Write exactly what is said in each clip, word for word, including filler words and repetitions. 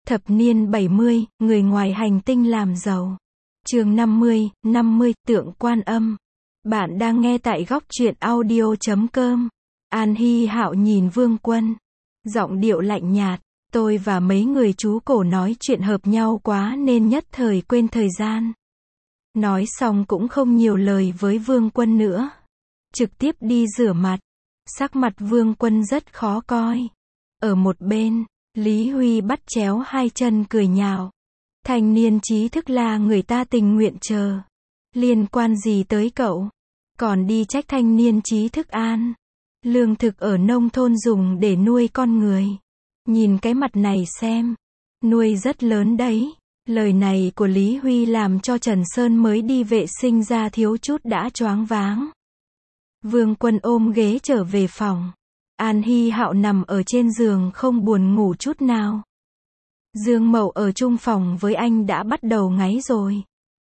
Thập niên bảy mươi, người ngoài hành tinh làm giàu. Chương năm mươi, năm mươi, tượng Quan Âm. Bạn đang nghe tại góc truyện audio chấm com. An Hy Hạo nhìn Vương Quân. Giọng điệu lạnh nhạt. Tôi và mấy người chú cổ nói chuyện hợp nhau quá nên nhất thời quên thời gian. Nói xong cũng không nhiều lời với Vương Quân nữa. Trực tiếp đi rửa mặt. Sắc mặt Vương Quân rất khó coi. Ở một bên, Lý Huy bắt chéo hai chân cười nhạo. Thanh niên trí thức là người ta tình nguyện chờ. Liên quan gì tới cậu? Còn đi trách thanh niên trí thức An. Lương thực ở nông thôn dùng để nuôi con người. Nhìn cái mặt này xem. Nuôi rất lớn đấy. Lời này của Lý Huy làm cho Trần Sơn mới đi vệ sinh ra thiếu chút đã choáng váng. Vương Quân ôm ghế trở về phòng. An Hy Hạo nằm ở trên giường không buồn ngủ chút nào. Dương Mậu ở chung phòng với anh đã bắt đầu ngáy rồi.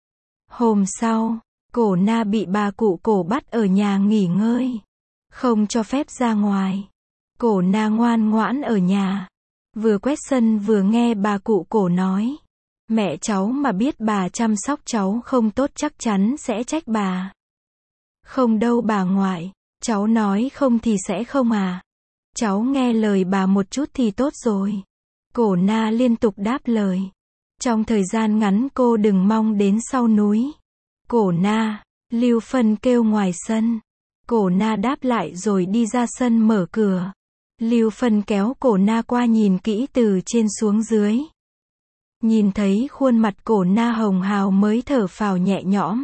Hôm sau, Cổ Na bị bà cụ Cổ bắt ở nhà nghỉ ngơi. Không cho phép ra ngoài. Cổ Na ngoan ngoãn ở nhà. Vừa quét sân vừa nghe bà cụ Cổ nói. Mẹ cháu mà biết bà chăm sóc cháu không tốt chắc chắn sẽ trách bà. Không đâu bà ngoại. Cháu nói không thì sẽ không à. Cháu nghe lời bà một chút thì tốt rồi. Cổ Na liên tục đáp lời. Trong thời gian ngắn cô đừng mong đến sau núi. Cổ Na, Lưu Phân kêu ngoài sân. Cổ Na đáp lại rồi đi ra sân mở cửa. Lưu Phân kéo Cổ Na qua nhìn kỹ từ trên xuống dưới. Nhìn thấy khuôn mặt Cổ Na hồng hào mới thở phào nhẹ nhõm.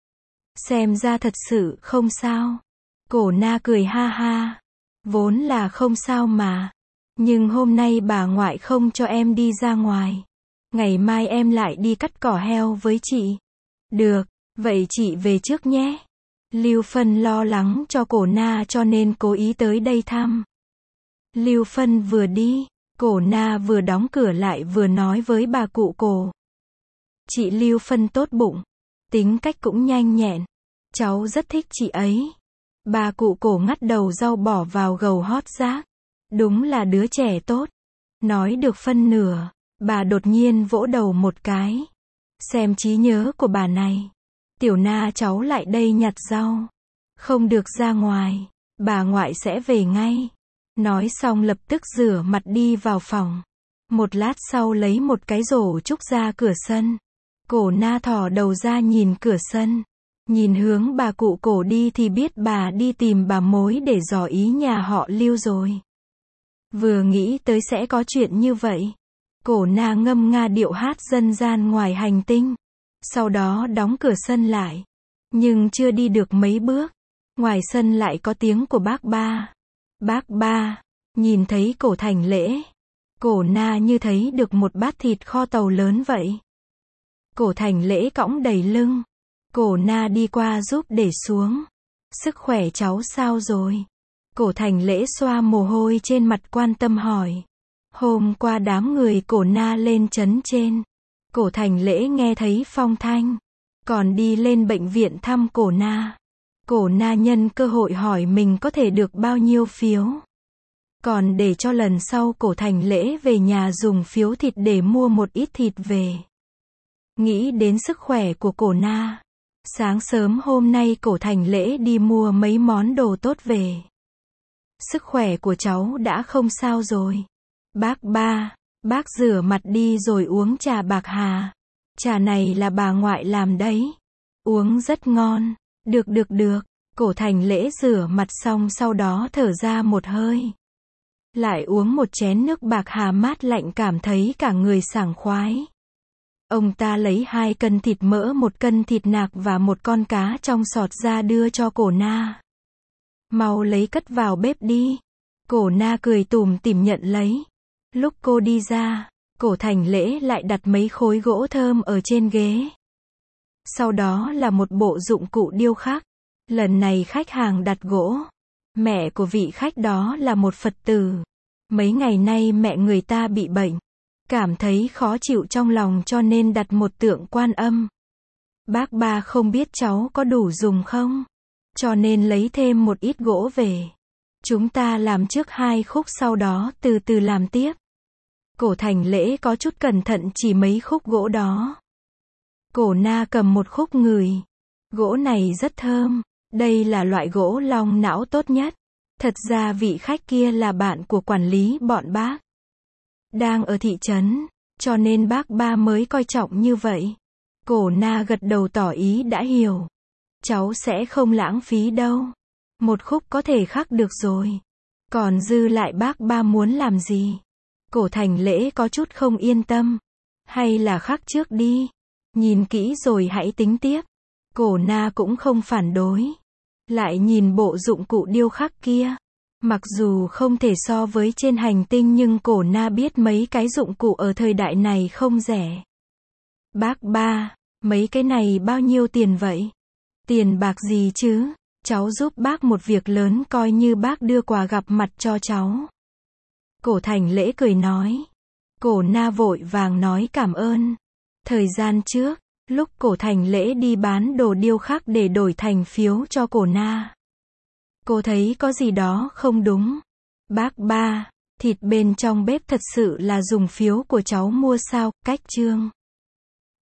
Xem ra thật sự không sao. Cổ Na cười ha ha. Vốn là không sao mà. Nhưng hôm nay bà ngoại không cho em đi ra ngoài. Ngày mai em lại đi cắt cỏ heo với chị. Được, vậy chị về trước nhé. Lưu Phân lo lắng cho Cổ Na cho nên cố ý tới đây thăm. Lưu Phân vừa đi, Cổ Na vừa đóng cửa lại vừa nói với bà cụ Cổ. Chị Lưu Phân tốt bụng. Tính cách cũng nhanh nhẹn. Cháu rất thích chị ấy. Bà cụ Cổ ngắt đầu rau bỏ vào gầu hót rác. Đúng là đứa trẻ tốt. Nói được phân nửa, bà đột nhiên vỗ đầu một cái. Xem trí nhớ của bà này. Tiểu Na cháu lại đây nhặt rau. Không được ra ngoài, bà ngoại sẽ về ngay. Nói xong lập tức rửa mặt đi vào phòng. Một lát sau lấy một cái rổ trúc ra cửa sân. Cổ Na thò đầu ra nhìn cửa sân. Nhìn hướng bà cụ Cổ đi thì biết bà đi tìm bà mối để dò ý nhà họ Lưu rồi. Vừa nghĩ tới sẽ có chuyện như vậy. Cổ Na ngâm nga điệu hát dân gian ngoài hành tinh. Sau đó đóng cửa sân lại. Nhưng chưa đi được mấy bước. Ngoài sân lại có tiếng của bác ba. Bác ba. Nhìn thấy Cổ Thành Lễ. Cổ Na như thấy được một bát thịt kho tàu lớn vậy. Cổ Thành Lễ cõng đầy lưng. Cổ Na đi qua giúp để xuống. Sức khỏe cháu sao rồi? Cổ Thành Lễ xoa mồ hôi trên mặt quan tâm hỏi. Hôm qua đám người Cổ Na lên trấn trên. Cổ Thành Lễ nghe thấy phong thanh. Còn đi lên bệnh viện thăm Cổ Na. Cổ Na nhân cơ hội hỏi mình có thể được bao nhiêu phiếu. Còn để cho lần sau Cổ Thành Lễ về nhà dùng phiếu thịt để mua một ít thịt về. Nghĩ đến sức khỏe của Cổ Na. Sáng sớm hôm nay Cổ Thành Lễ đi mua mấy món đồ tốt về. Sức khỏe của cháu đã không sao rồi. Bác ba, bác rửa mặt đi rồi uống trà bạc hà. Trà này là bà ngoại làm đấy. Uống rất ngon. Được được được. Cổ Thành Lễ rửa mặt xong sau đó thở ra một hơi. Lại uống một chén nước bạc hà mát lạnh cảm thấy cả người sảng khoái. Ông ta lấy hai cân thịt mỡ, một cân thịt nạc và một con cá trong sọt ra đưa cho Cổ Na. Mau lấy cất vào bếp đi. Cổ Na cười tủm tỉm nhận lấy. Lúc cô đi ra, Cổ Thành Lễ lại đặt mấy khối gỗ thơm ở trên ghế. Sau đó là một bộ dụng cụ điêu khắc. Lần này khách hàng đặt gỗ. Mẹ của vị khách đó là một Phật tử. Mấy ngày nay mẹ người ta bị bệnh. Cảm thấy khó chịu trong lòng cho nên đặt một tượng Quan Âm. Bác ba không biết cháu có đủ dùng không? Cho nên lấy thêm một ít gỗ về. Chúng ta làm trước hai khúc sau đó từ từ làm tiếp. Cổ Thành Lễ có chút cẩn thận chỉ mấy khúc gỗ đó. Cổ Na cầm một khúc ngửi. Gỗ này rất thơm. Đây là loại gỗ long não tốt nhất. Thật ra vị khách kia là bạn của quản lý bọn bác. Đang ở thị trấn, cho nên bác ba mới coi trọng như vậy. Cổ Na gật đầu tỏ ý đã hiểu. Cháu sẽ không lãng phí đâu. Một khúc có thể khắc được rồi. Còn dư lại bác ba muốn làm gì? Cổ Thành Lễ có chút không yên tâm. Hay là khắc trước đi. Nhìn kỹ rồi hãy tính tiếp. Cổ Na cũng không phản đối. Lại nhìn bộ dụng cụ điêu khắc kia. Mặc dù không thể so với trên hành tinh nhưng Cổ Na biết mấy cái dụng cụ ở thời đại này không rẻ. Bác ba, mấy cái này bao nhiêu tiền vậy? Tiền bạc gì chứ? Cháu giúp bác một việc lớn coi như bác đưa quà gặp mặt cho cháu. Cổ Thành Lễ cười nói. Cổ Na vội vàng nói cảm ơn. Thời gian trước, lúc Cổ Thành Lễ đi bán đồ điêu khắc để đổi thành phiếu cho Cổ Na. Cô thấy có gì đó không đúng. Bác ba, thịt bên trong bếp thật sự là dùng phiếu của cháu mua sao? Cách chương